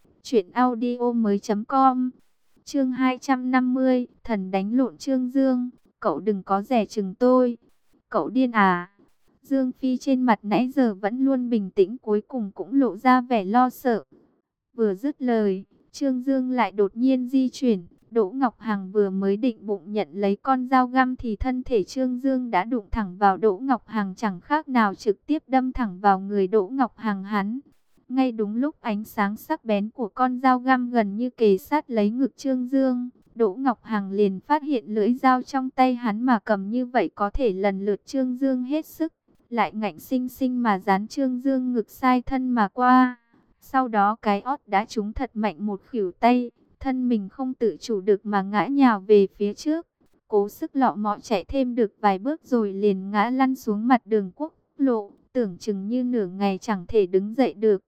truyệnaudiomoi.com. Chương 250, thần đánh lộn Trương Dương, cậu đừng có dè chừng tôi. Cậu điên à? Dương Phi trên mặt nãy giờ vẫn luôn bình tĩnh cuối cùng cũng lộ ra vẻ lo sợ. Vừa dứt lời, Trương Dương lại đột nhiên di chuyển. Đỗ Ngọc Hằng vừa mới định bụng nhận lấy con dao găm thì thân thể Trương Dương đã đụng thẳng vào Đỗ Ngọc Hằng, chẳng khác nào trực tiếp đâm thẳng vào người Đỗ Ngọc Hằng hắn. Ngay đúng lúc ánh sáng sắc bén của con dao găm gần như kề sát lấy ngực Trương Dương, Đỗ Ngọc Hằng liền phát hiện lưỡi dao trong tay hắn mà cầm như vậy có thể lần lượt Trương Dương hết sức, lại ngạnh sinh sinh mà dán Trương Dương ngực sai thân mà qua. Sau đó cái ót đã trúng thật mạnh một khuỷu tay, thân mình không tự chủ được mà ngã nhào về phía trước, cố sức lọ mọ chạy thêm được vài bước rồi liền ngã lăn xuống mặt đường quốc lộ, tưởng chừng như nửa ngày chẳng thể đứng dậy được.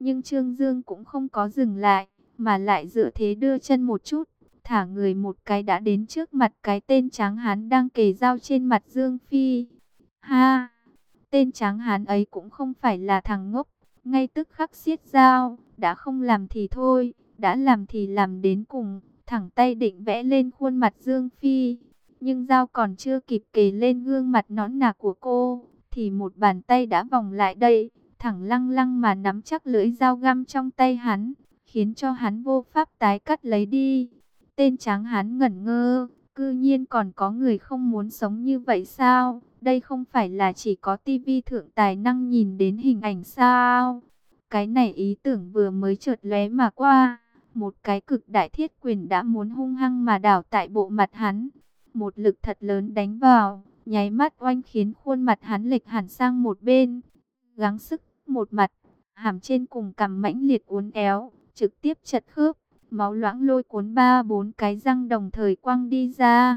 Nhưng Trương Dương cũng không có dừng lại, mà lại dựa thế đưa chân một chút, thả người một cái đã đến trước mặt cái tên tráng hán đang kề dao trên mặt Dương Phi. Ha! Tên tráng hán ấy cũng không phải là thằng ngốc, ngay tức khắc siết dao, đã không làm thì thôi, đã làm thì làm đến cùng, thẳng tay định vẽ lên khuôn mặt Dương Phi. Nhưng dao còn chưa kịp kề lên gương mặt nõn nà của cô, thì một bàn tay đã vòng lại đây, thẳng lăng lăng mà nắm chắc lưỡi dao găm trong tay hắn, khiến cho hắn vô pháp tái cắt lấy đi. Tên tráng hán ngẩn ngơ, cư nhiên còn có người không muốn sống như vậy sao? Đây không phải là chỉ có tivi thượng tài năng nhìn đến hình ảnh sao? Cái này ý tưởng vừa mới chợt lóe mà qua, một cái cực đại thiết quyền đã muốn hung hăng mà đảo tại bộ mặt hắn. Một lực thật lớn đánh vào, nháy mắt oanh khiến khuôn mặt hắn lệch hẳn sang một bên. Gắng sức một mặt, hàm trên cùng cằm mãnh liệt uốn éo, trực tiếp chật khớp, máu loãng lôi cuốn 3-4 cái răng đồng thời quăng đi ra.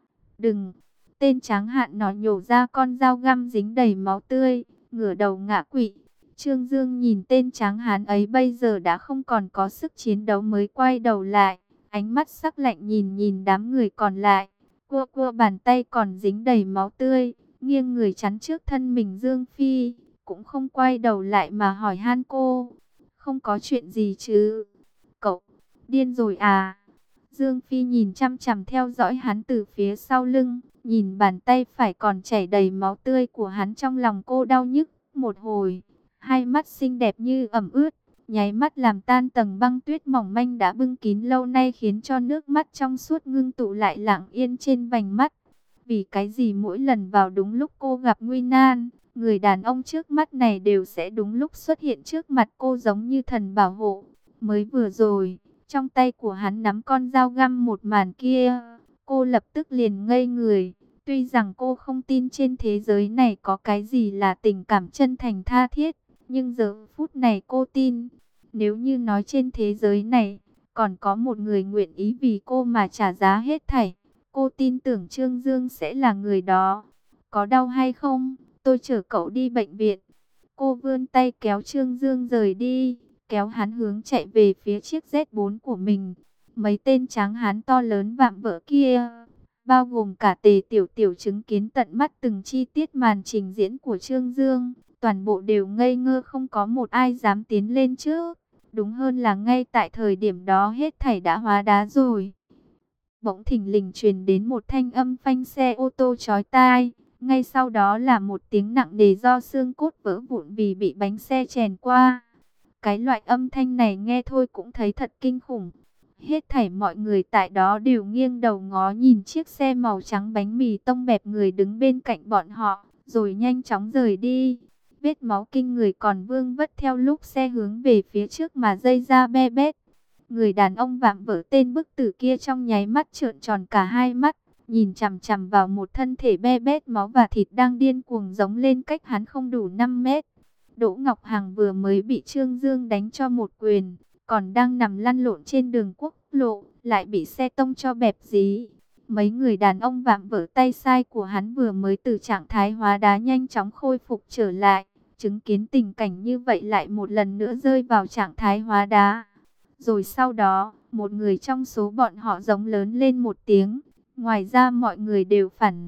Đừng! Tên tráng hạn nó nhổ ra con dao găm dính đầy máu tươi, ngửa đầu ngã quỵ. Trương Dương nhìn tên tráng hán ấy bây giờ đã không còn có sức chiến đấu mới quay đầu lại, ánh mắt sắc lạnh nhìn nhìn đám người còn lại. Cua cua bàn tay còn dính đầy máu tươi, nghiêng người chắn trước thân mình Dương Phi, cũng không quay đầu lại mà hỏi han cô. Không có chuyện gì chứ? Cậu, điên rồi à? Dương Phi nhìn chăm chằm theo dõi hắn từ phía sau lưng, nhìn bàn tay phải còn chảy đầy máu tươi của hắn, trong lòng cô đau nhức một hồi. Hai mắt xinh đẹp như ẩm ướt, nháy mắt làm tan tầng băng tuyết mỏng manh đã bưng kín lâu nay, khiến cho nước mắt trong suốt ngưng tụ lại lặng yên trên vành mắt. Vì cái gì mỗi lần vào đúng lúc cô gặp nguy nan, người đàn ông trước mắt này đều sẽ đúng lúc xuất hiện trước mặt cô giống như thần bảo hộ? Mới vừa rồi, trong tay của hắn nắm con dao găm, một màn kia, cô lập tức liền ngây người. Tuy rằng cô không tin trên thế giới này có cái gì là tình cảm chân thành tha thiết, nhưng giờ phút này cô tin. Nếu như nói trên thế giới này còn có một người nguyện ý vì cô mà trả giá hết thảy, cô tin tưởng Trương Dương sẽ là người đó. Có đau hay không? Tôi chở cậu đi bệnh viện. Cô vươn tay kéo Trương Dương rời đi, kéo hắn hướng chạy về phía chiếc Z4 của mình. Mấy tên tráng hán to lớn vạm vỡ kia, bao gồm cả Tề Tiểu Tiểu, chứng kiến tận mắt từng chi tiết màn trình diễn của Trương Dương, toàn bộ đều ngây ngơ, không có một ai dám tiến lên trước. Đúng hơn là ngay tại thời điểm đó hết thảy đã hóa đá rồi. Bỗng thình lình truyền đến một thanh âm phanh xe ô tô chói tai. Ngay sau đó là một tiếng nặng nề do xương cốt vỡ vụn vì bị bánh xe chèn qua. Cái loại âm thanh này nghe thôi cũng thấy thật kinh khủng. Hết thảy mọi người tại đó đều nghiêng đầu ngó nhìn chiếc xe màu trắng bánh mì tông bẹp người đứng bên cạnh bọn họ, rồi nhanh chóng rời đi. Vết máu kinh người còn vương vất theo lúc xe hướng về phía trước mà dây ra be bét. Người đàn ông vạm vỡ tên bức tử kia trong nháy mắt trợn tròn cả hai mắt, nhìn chằm chằm vào một thân thể be bét máu và thịt đang điên cuồng giống lên cách hắn không đủ 5 mét. Đỗ Ngọc Hằng vừa mới bị Trương Dương đánh cho một quyền, còn đang nằm lăn lộn trên đường quốc lộ, lại bị xe tông cho bẹp dí. Mấy người đàn ông vạm vỡ tay sai của hắn vừa mới từ trạng thái hóa đá nhanh chóng khôi phục trở lại, chứng kiến tình cảnh như vậy lại một lần nữa rơi vào trạng thái hóa đá. Rồi sau đó, một người trong số bọn họ giống lớn lên một tiếng, ngoài ra mọi người đều phản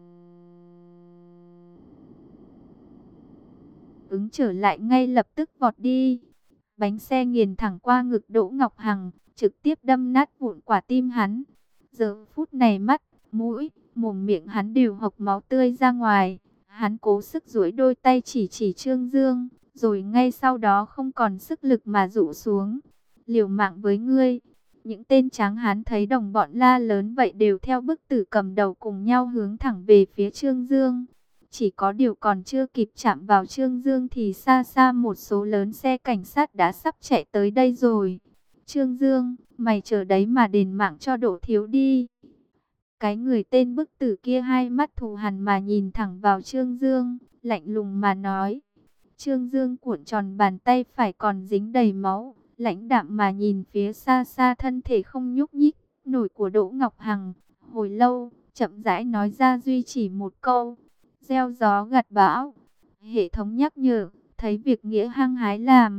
ứng trở lại, ngay lập tức vọt đi. Bánh xe nghiền thẳng qua ngực Đỗ Ngọc Hằng, trực tiếp đâm nát vụn quả tim hắn. Giờ phút này mắt, mũi, mồm miệng hắn đều hộc máu tươi ra ngoài. Hắn cố sức duỗi đôi tay chỉ Trương Dương, rồi ngay sau đó không còn sức lực mà rũ xuống. Liều mạng với ngươi. Những tên tráng hán thấy đồng bọn la lớn vậy đều theo bức tử cầm đầu cùng nhau hướng thẳng về phía Trương Dương. Chỉ có điều còn chưa kịp chạm vào Trương Dương thì xa xa một số lớn xe cảnh sát đã sắp chạy tới đây rồi. Trương Dương, mày chờ đấy mà đền mạng cho Đỗ thiếu đi. Cái người tên bức tử kia hai mắt thù hằn mà nhìn thẳng vào Trương Dương, lạnh lùng mà nói. Trương Dương cuộn tròn bàn tay phải còn dính đầy máu, lãnh đạm mà nhìn phía xa xa thân thể không nhúc nhích nổi của Đỗ Ngọc Hằng. Hồi lâu, chậm rãi nói ra duy chỉ một câu. Gieo gió gặt bão. Hệ thống nhắc nhở, thấy việc nghĩa hăng hái làm,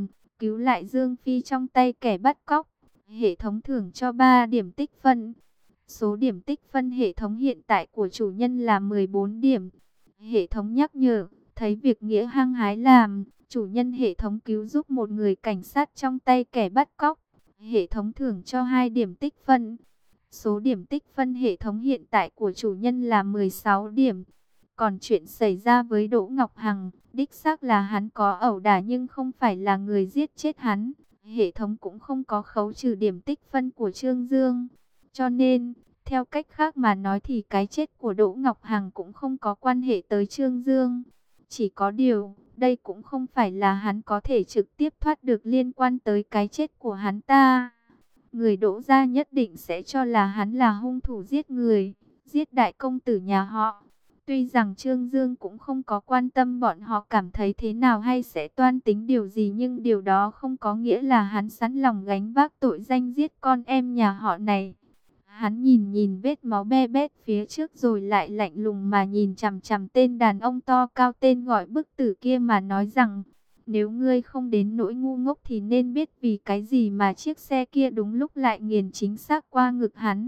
cứu lại Dương Phi trong tay kẻ bắt cóc. Hệ thống thưởng cho 3 điểm tích phân. Số điểm tích phân hệ thống hiện tại của chủ nhân là 14 điểm. Hệ thống nhắc nhở, thấy việc nghĩa hăng hái làm, chủ nhân hệ thống cứu giúp một người cảnh sát trong tay kẻ bắt cóc. Hệ thống thưởng cho 2 điểm tích phân. Số điểm tích phân hệ thống hiện tại của chủ nhân là 16 điểm. Còn chuyện xảy ra với Đỗ Ngọc Hằng, đích xác là hắn có ẩu đả nhưng không phải là người giết chết hắn. Hệ thống cũng không có khấu trừ điểm tích phân của Trương Dương. Cho nên, theo cách khác mà nói thì cái chết của Đỗ Ngọc Hằng cũng không có quan hệ tới Trương Dương. Chỉ có điều, đây cũng không phải là hắn có thể trực tiếp thoát được liên quan tới cái chết của hắn ta. Người Đỗ gia nhất định sẽ cho là hắn là hung thủ giết người, giết đại công tử nhà họ. Tuy rằng Trương Dương cũng không có quan tâm bọn họ cảm thấy thế nào hay sẽ toan tính điều gì, nhưng điều đó không có nghĩa là hắn sẵn lòng gánh vác tội danh giết con em nhà họ này. Hắn nhìn nhìn vết máu be bét phía trước rồi lại lạnh lùng mà nhìn chằm chằm tên đàn ông to cao tên gọi Bức Tử kia mà nói rằng: nếu ngươi không đến nỗi ngu ngốc thì nên biết vì cái gì mà chiếc xe kia đúng lúc lại nghiền chính xác qua ngực hắn.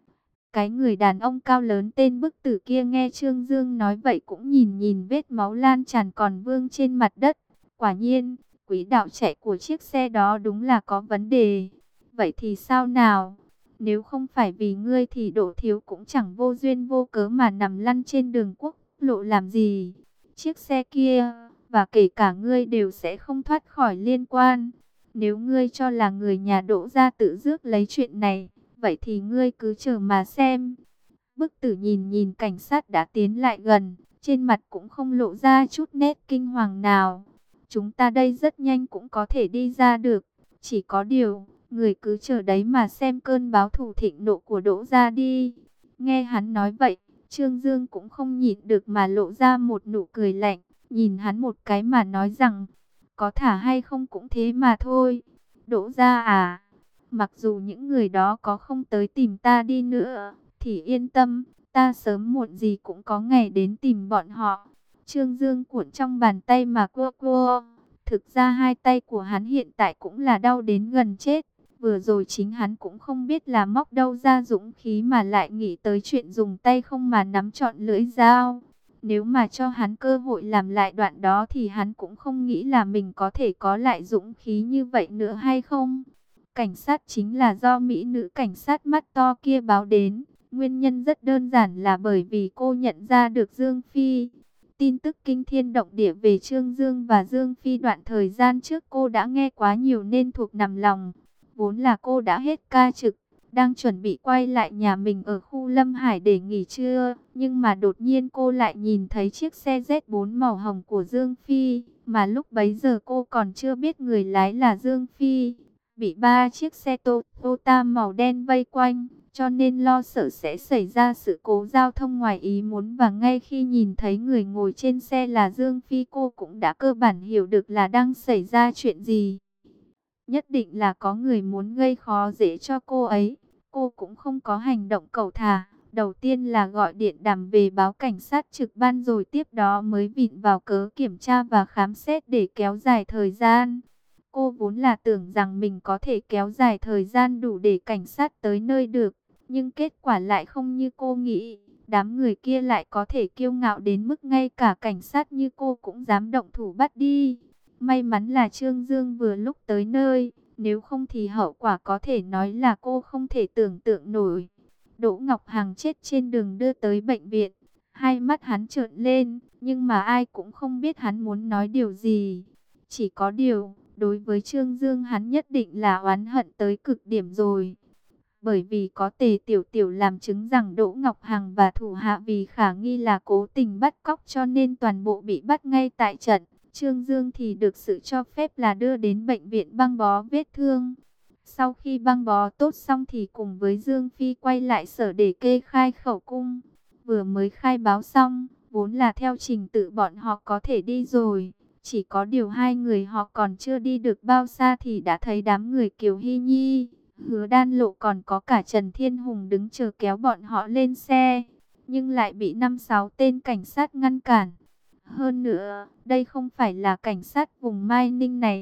Cái người đàn ông cao lớn tên Bức Tử kia nghe Trương Dương nói vậy cũng nhìn nhìn vết máu lan tràn còn vương trên mặt đất. Quả nhiên, quỹ đạo chạy của chiếc xe đó đúng là có vấn đề. Vậy thì sao nào? Nếu không phải vì ngươi thì Đỗ thiếu cũng chẳng vô duyên vô cớ mà nằm lăn trên đường quốc lộ làm gì. Chiếc xe kia, và kể cả ngươi đều sẽ không thoát khỏi liên quan. Nếu ngươi cho là người nhà Đỗ gia tự rước lấy chuyện này, vậy thì ngươi cứ chờ mà xem. Bức Tử nhìn nhìn cảnh sát đã tiến lại gần, trên mặt cũng không lộ ra chút nét kinh hoàng nào. Chúng ta đây rất nhanh cũng có thể đi ra được. Chỉ có điều, người cứ chờ đấy mà xem cơn báo thù thịnh nộ của Đỗ gia đi. Nghe hắn nói vậy, Trương Dương cũng không nhịn được mà lộ ra một nụ cười lạnh, nhìn hắn một cái mà nói rằng: có thả hay không cũng thế mà thôi. Đỗ gia à, mặc dù những người đó có không tới tìm ta đi nữa, thì yên tâm, ta sớm muộn gì cũng có ngày đến tìm bọn họ. Trương Dương cuộn trong bàn tay mà cua cua. Thực ra hai tay của hắn hiện tại cũng là đau đến gần chết. Vừa rồi chính hắn cũng không biết là móc đâu ra dũng khí mà lại nghĩ tới chuyện dùng tay không mà nắm trọn lưỡi dao. Nếu mà cho hắn cơ hội làm lại đoạn đó thì hắn cũng không nghĩ là mình có thể có lại dũng khí như vậy nữa hay không. Cảnh sát chính là do mỹ nữ cảnh sát mắt to kia báo đến. Nguyên nhân rất đơn giản là bởi vì cô nhận ra được Dương Phi. Tin tức kinh thiên động địa về Trương Dương và Dương Phi đoạn thời gian trước cô đã nghe quá nhiều nên thuộc nằm lòng. Vốn là cô đã hết ca trực, đang chuẩn bị quay lại nhà mình ở khu Lâm Hải để nghỉ trưa. Nhưng mà đột nhiên cô lại nhìn thấy chiếc xe Z4 màu hồng của Dương Phi. Mà lúc bấy giờ cô còn chưa biết người lái là Dương Phi. Bị 3 chiếc xe Toyota màu đen vây quanh, cho nên lo sợ sẽ xảy ra sự cố giao thông ngoài ý muốn. Và ngay khi nhìn thấy người ngồi trên xe là Dương Phi, cô cũng đã cơ bản hiểu được là đang xảy ra chuyện gì. Nhất định là có người muốn gây khó dễ cho cô ấy. Cô cũng không có hành động cẩu thả. Đầu tiên là gọi điện đàm về báo cảnh sát trực ban, rồi tiếp đó mới vịn vào cớ kiểm tra và khám xét để kéo dài thời gian. Cô vốn là tưởng rằng mình có thể kéo dài thời gian đủ để cảnh sát tới nơi được. Nhưng kết quả lại không như cô nghĩ. Đám người kia lại có thể kiêu ngạo đến mức ngay cả cảnh sát như cô cũng dám động thủ bắt đi. May mắn là Trương Dương vừa lúc tới nơi. Nếu không thì hậu quả có thể nói là cô không thể tưởng tượng nổi. Đỗ Ngọc Hằng chết trên đường đưa tới bệnh viện. Hai mắt hắn trợn lên, nhưng mà ai cũng không biết hắn muốn nói điều gì. Chỉ có điều, đối với Trương Dương hắn nhất định là oán hận tới cực điểm rồi. Bởi vì có Tề Tiểu Tiểu làm chứng rằng Đỗ Ngọc Hằng và thủ hạ vì khả nghi là cố tình bắt cóc cho nên toàn bộ bị bắt ngay tại trận. Trương Dương thì được sự cho phép là đưa đến bệnh viện băng bó vết thương. Sau khi băng bó tốt xong thì cùng với Dương Phi quay lại sở để kê khai khẩu cung. Vừa mới khai báo xong, vốn là theo trình tự bọn họ có thể đi rồi. Chỉ có điều hai người họ còn chưa đi được bao xa thì đã thấy đám người Kiều Hy Nhi, Hứa Đan Lộ còn có cả Trần Thiên Hùng đứng chờ kéo bọn họ lên xe. Nhưng lại bị 5-6 tên cảnh sát ngăn cản. Hơn nữa, đây không phải là cảnh sát vùng Mai Ninh này.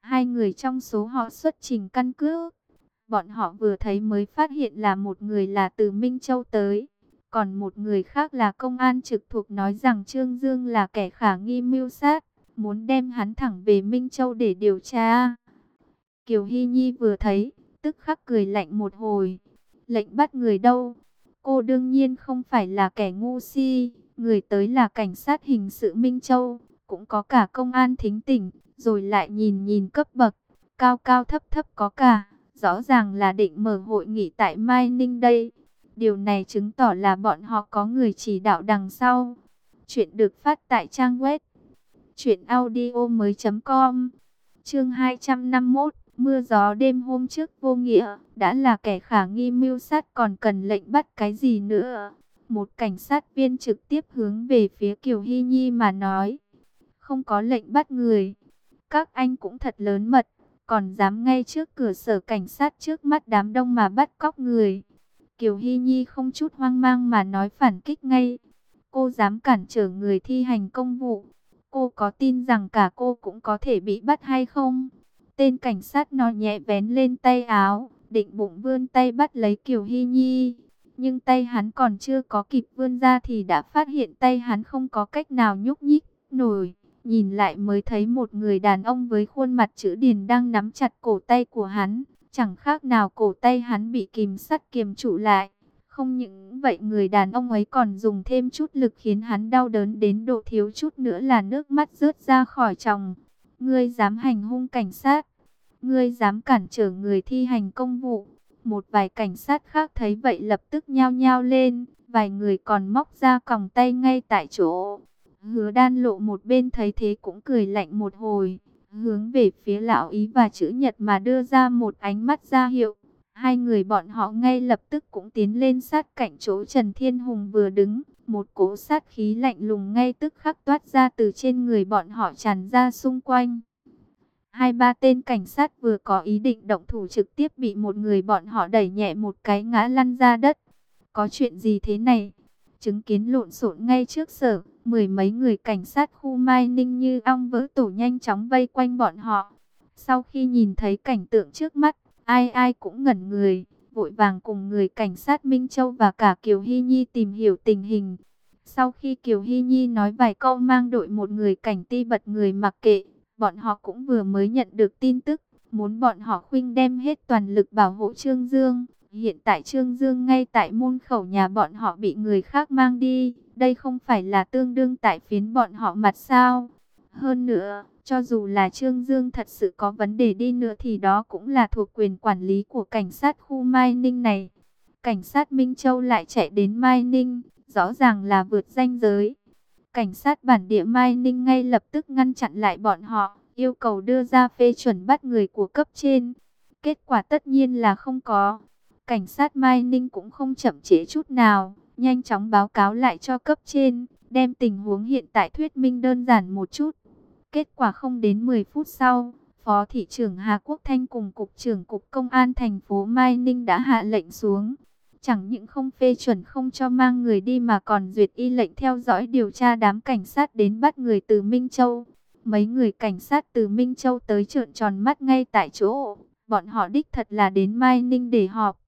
Hai người trong số họ xuất trình căn cước. Bọn họ vừa thấy mới phát hiện là một người là từ Minh Châu tới, còn một người khác là công an trực thuộc, nói rằng Trương Dương là kẻ khả nghi mưu sát, muốn đem hắn thẳng về Minh Châu để điều tra. Kiều Hy Nhi vừa thấy, tức khắc cười lạnh một hồi. Lệnh bắt người đâu? Cô đương nhiên không phải là kẻ ngu si, người tới là cảnh sát hình sự Minh Châu, cũng có cả công an thính tỉnh, rồi lại nhìn nhìn cấp bậc, cao cao thấp thấp có cả. Rõ ràng là định mở hội nghị tại Mai Ninh đây. Điều này chứng tỏ là bọn họ có người chỉ đạo đằng sau. Chuyện được phát tại trang web truyệnaudiomoi.com. Chương 251, mưa gió đêm hôm trước vô nghĩa, đã là kẻ khả nghi mưu sát còn cần lệnh bắt cái gì nữa? Một cảnh sát viên trực tiếp hướng về phía Kiều Hy Nhi mà nói, không có lệnh bắt người. Các anh cũng thật lớn mật, còn dám ngay trước cửa sở cảnh sát trước mắt đám đông mà bắt cóc người. Kiều Hy Nhi không chút hoang mang mà nói phản kích ngay. Cô dám cản trở người thi hành công vụ. Cô có tin rằng cả cô cũng có thể bị bắt hay không? Tên cảnh sát nó nhẹ vén lên tay áo, định bụng vươn tay bắt lấy Kiều Hy Nhi. Nhưng tay hắn còn chưa có kịp vươn ra thì đã phát hiện tay hắn không có cách nào nhúc nhích nổi. Nhìn lại mới thấy một người đàn ông với khuôn mặt chữ điền đang nắm chặt cổ tay của hắn. Chẳng khác nào cổ tay hắn bị kìm sắt kiềm trụ lại. Không những vậy, người đàn ông ấy còn dùng thêm chút lực khiến hắn đau đớn đến độ thiếu chút nữa là nước mắt rớt ra khỏi tròng. Ngươi dám hành hung cảnh sát, ngươi dám cản trở người thi hành công vụ. Một vài cảnh sát khác thấy vậy lập tức nhao nhao lên, vài người còn móc ra còng tay ngay tại chỗ. Hứa Đan Lộ một bên thấy thế cũng cười lạnh một hồi, hướng về phía Lão Ý và chữ Nhật mà đưa ra một ánh mắt ra hiệu. Hai người bọn họ ngay lập tức cũng tiến lên sát cạnh chỗ Trần Thiên Hùng vừa đứng. Một cỗ sát khí lạnh lùng ngay tức khắc toát ra từ trên người bọn họ tràn ra xung quanh. Hai ba tên cảnh sát vừa có ý định động thủ trực tiếp bị một người bọn họ đẩy nhẹ một cái ngã lăn ra đất. Có chuyện gì thế này? Chứng kiến lộn xộn ngay trước sở, mười mấy người cảnh sát khu Mai Ninh như ong vỡ tổ nhanh chóng vây quanh bọn họ. Sau khi nhìn thấy cảnh tượng trước mắt, ai ai cũng ngẩn người, vội vàng cùng người cảnh sát Minh Châu và cả Kiều Hy Nhi tìm hiểu tình hình. Sau khi Kiều Hy Nhi nói vài câu mang đội một người cảnh ti bật người mặc kệ, bọn họ cũng vừa mới nhận được tin tức, muốn bọn họ khuynh đem hết toàn lực bảo hộ Trương Dương. Hiện tại Trương Dương ngay tại môn khẩu nhà bọn họ bị người khác mang đi, đây không phải là tương đương tại phiến bọn họ mặt sao? Hơn nữa, cho dù là Trương Dương thật sự có vấn đề đi nữa thì đó cũng là thuộc quyền quản lý của cảnh sát khu Mai Ninh này. Cảnh sát Minh Châu lại chạy đến Mai Ninh, rõ ràng là vượt ranh giới. Cảnh sát bản địa Mai Ninh ngay lập tức ngăn chặn lại bọn họ, yêu cầu đưa ra phê chuẩn bắt người của cấp trên. Kết quả tất nhiên là không có. Cảnh sát Mai Ninh cũng không chậm trễ chút nào, nhanh chóng báo cáo lại cho cấp trên, đem tình huống hiện tại thuyết minh đơn giản một chút. Kết quả không đến 10 phút sau, Phó thị trưởng Hà Quốc Thanh cùng Cục trưởng Cục Công an thành phố Mai Ninh đã hạ lệnh xuống. Chẳng những không phê chuẩn không cho mang người đi mà còn duyệt y lệnh theo dõi điều tra đám cảnh sát đến bắt người từ Minh Châu. Mấy người cảnh sát từ Minh Châu tới trợn tròn mắt ngay tại chỗ. Bọn họ đích thật là đến Mai Ninh để họp.